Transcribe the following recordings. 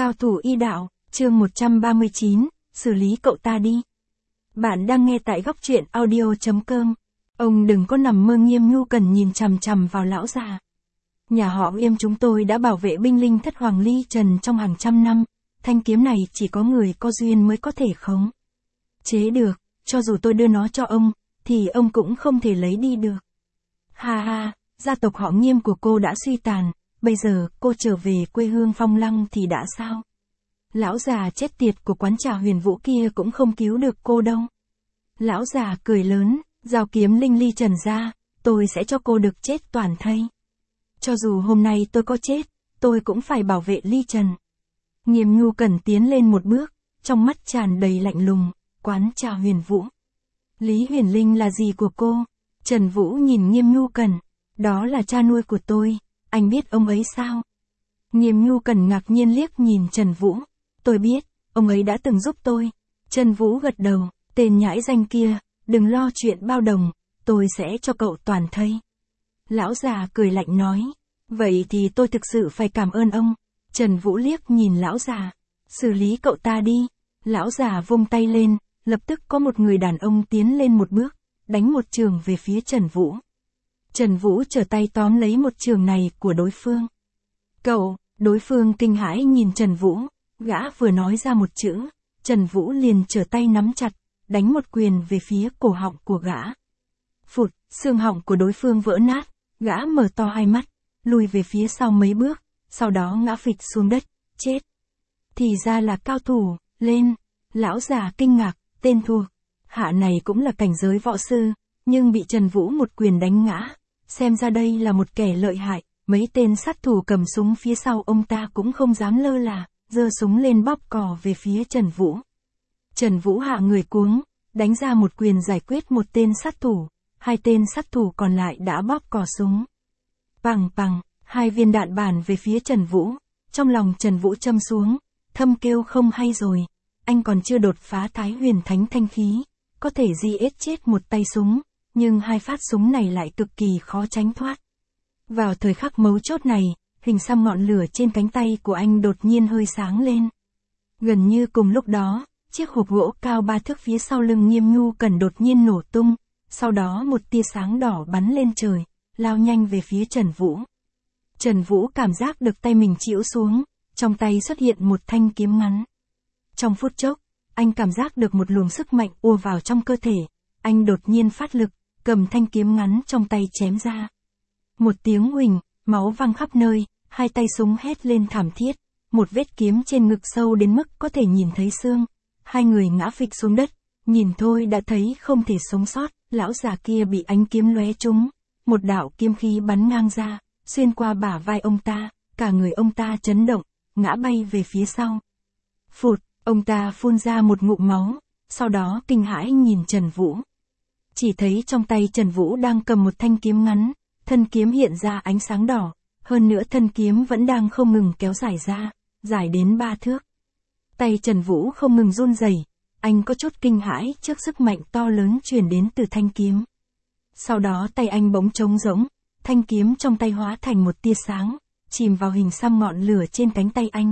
Cao thủ y đạo, chương 139, xử lý cậu ta đi. Bạn đang nghe tại góc truyện audio.com. Ông đừng có nằm mơ. Nghiêm Nhu Cần nhìn chằm chằm vào lão già. Nhà họ Nghiêm chúng tôi đã bảo vệ binh linh thất hoàng ly trần trong hàng trăm năm, thanh kiếm này chỉ có người có duyên mới có thể khống chế được, cho dù tôi đưa nó cho ông, thì ông cũng không thể lấy đi được. Ha ha, gia tộc họ Nghiêm của cô đã suy tàn, bây giờ cô trở về quê hương Phong Lăng thì đã sao? Lão già chết tiệt của quán trà Huyền Vũ kia cũng không cứu được cô đâu. Lão già cười lớn, giao kiếm linh ly trần ra, tôi sẽ cho cô được chết toàn thây. Cho dù hôm nay tôi có chết, tôi cũng phải bảo vệ ly trần. Nghiêm Nhu Cần tiến lên một bước, trong mắt tràn đầy lạnh lùng, quán trà Huyền Vũ. Lý Huyền Linh là gì của cô? Trần Vũ nhìn Nghiêm Nhu Cần, đó là cha nuôi của tôi, anh biết ông ấy sao? Nghiêm Nhu Cần ngạc nhiên liếc nhìn Trần Vũ, tôi biết, ông ấy đã từng giúp tôi. Trần Vũ gật đầu, tên nhãi danh kia, đừng lo chuyện bao đồng, tôi sẽ cho cậu toàn thây. Lão già cười lạnh nói, vậy thì tôi thực sự phải cảm ơn ông. Trần Vũ liếc nhìn lão già, xử lý cậu ta đi. Lão già vung tay lên, lập tức có một người đàn ông tiến lên một bước, đánh một trường về phía Trần Vũ. Trần Vũ trở tay tóm lấy một trường này của đối phương. Cậu, đối phương kinh hãi nhìn Trần Vũ, gã vừa nói ra một chữ, Trần Vũ liền trở tay nắm chặt, đánh một quyền về phía cổ họng của gã. Phụt, xương họng của đối phương vỡ nát, gã mở to hai mắt, lùi về phía sau mấy bước, sau đó ngã phịch xuống đất, chết. Thì ra là cao thủ, lên, lão già kinh ngạc, tên thuộc hạ này cũng là cảnh giới võ sư, nhưng bị Trần Vũ một quyền đánh ngã, xem ra đây là một kẻ lợi hại. Mấy tên sát thủ cầm súng phía sau ông ta cũng không dám lơ là, giơ súng lên bóp cò về phía Trần Vũ. Trần Vũ hạ người cuống, đánh ra một quyền giải quyết một tên sát thủ, hai tên sát thủ còn lại đã bóp cò súng. Pằng pằng, hai viên đạn bắn về phía Trần Vũ, trong lòng Trần Vũ châm xuống, thầm kêu không hay rồi, anh còn chưa đột phá Thái Huyền Thánh thanh khí, có thể giết chết một tay súng, nhưng hai phát súng này lại cực kỳ khó tránh thoát. Vào thời khắc mấu chốt này, hình xăm ngọn lửa trên cánh tay của anh đột nhiên hơi sáng lên. Gần như cùng lúc đó, chiếc hộp gỗ cao 3 thước phía sau lưng Nghiêm Nhu Cần đột nhiên nổ tung, sau đó một tia sáng đỏ bắn lên trời, lao nhanh về phía Trần Vũ. Trần Vũ cảm giác được tay mình chĩu xuống, trong tay xuất hiện một thanh kiếm ngắn. Trong phút chốc, anh cảm giác được một luồng sức mạnh ùa vào trong cơ thể, anh đột nhiên phát lực, cầm thanh kiếm ngắn trong tay chém ra. Một tiếng huỳnh, máu văng khắp nơi, hai tay súng hét lên thảm thiết, một vết kiếm trên ngực sâu đến mức có thể nhìn thấy xương. Hai người ngã phịch xuống đất, nhìn thôi đã thấy không thể sống sót. Lão già kia bị ánh kiếm lóe trúng, một đạo kiếm khí bắn ngang ra, xuyên qua bả vai ông ta, cả người ông ta chấn động, ngã bay về phía sau. Phụt, ông ta phun ra một ngụm máu, sau đó kinh hãi nhìn Trần Vũ. Chỉ thấy trong tay Trần Vũ đang cầm một thanh kiếm ngắn, thân kiếm hiện ra ánh sáng đỏ, hơn nữa thân kiếm vẫn đang không ngừng kéo dài ra, dài đến 3 thước. Tay Trần Vũ không ngừng run rẩy, anh có chút kinh hãi trước sức mạnh to lớn truyền đến từ thanh kiếm. Sau đó tay anh bỗng trống rỗng, thanh kiếm trong tay hóa thành một tia sáng, chìm vào hình xăm ngọn lửa trên cánh tay anh.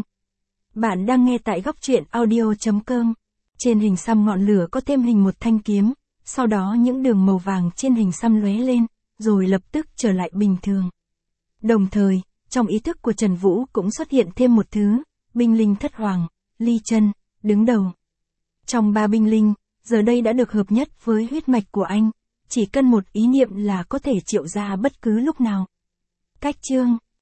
Bạn đang nghe tại góc truyện audio.com. Trên hình xăm ngọn lửa có thêm hình một thanh kiếm, sau đó những đường màu vàng trên hình xăm lóe lên, rồi lập tức trở lại bình thường. Đồng thời, trong ý thức của Trần Vũ cũng xuất hiện thêm một thứ, binh linh thất hoàng, ly chân, đứng đầu. Trong 3 binh linh, giờ đây đã được hợp nhất với huyết mạch của anh, chỉ cần một ý niệm là có thể triệu ra bất cứ lúc nào. Cách chương